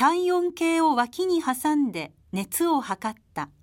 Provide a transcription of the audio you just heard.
体温計を脇に挟んで熱を測った。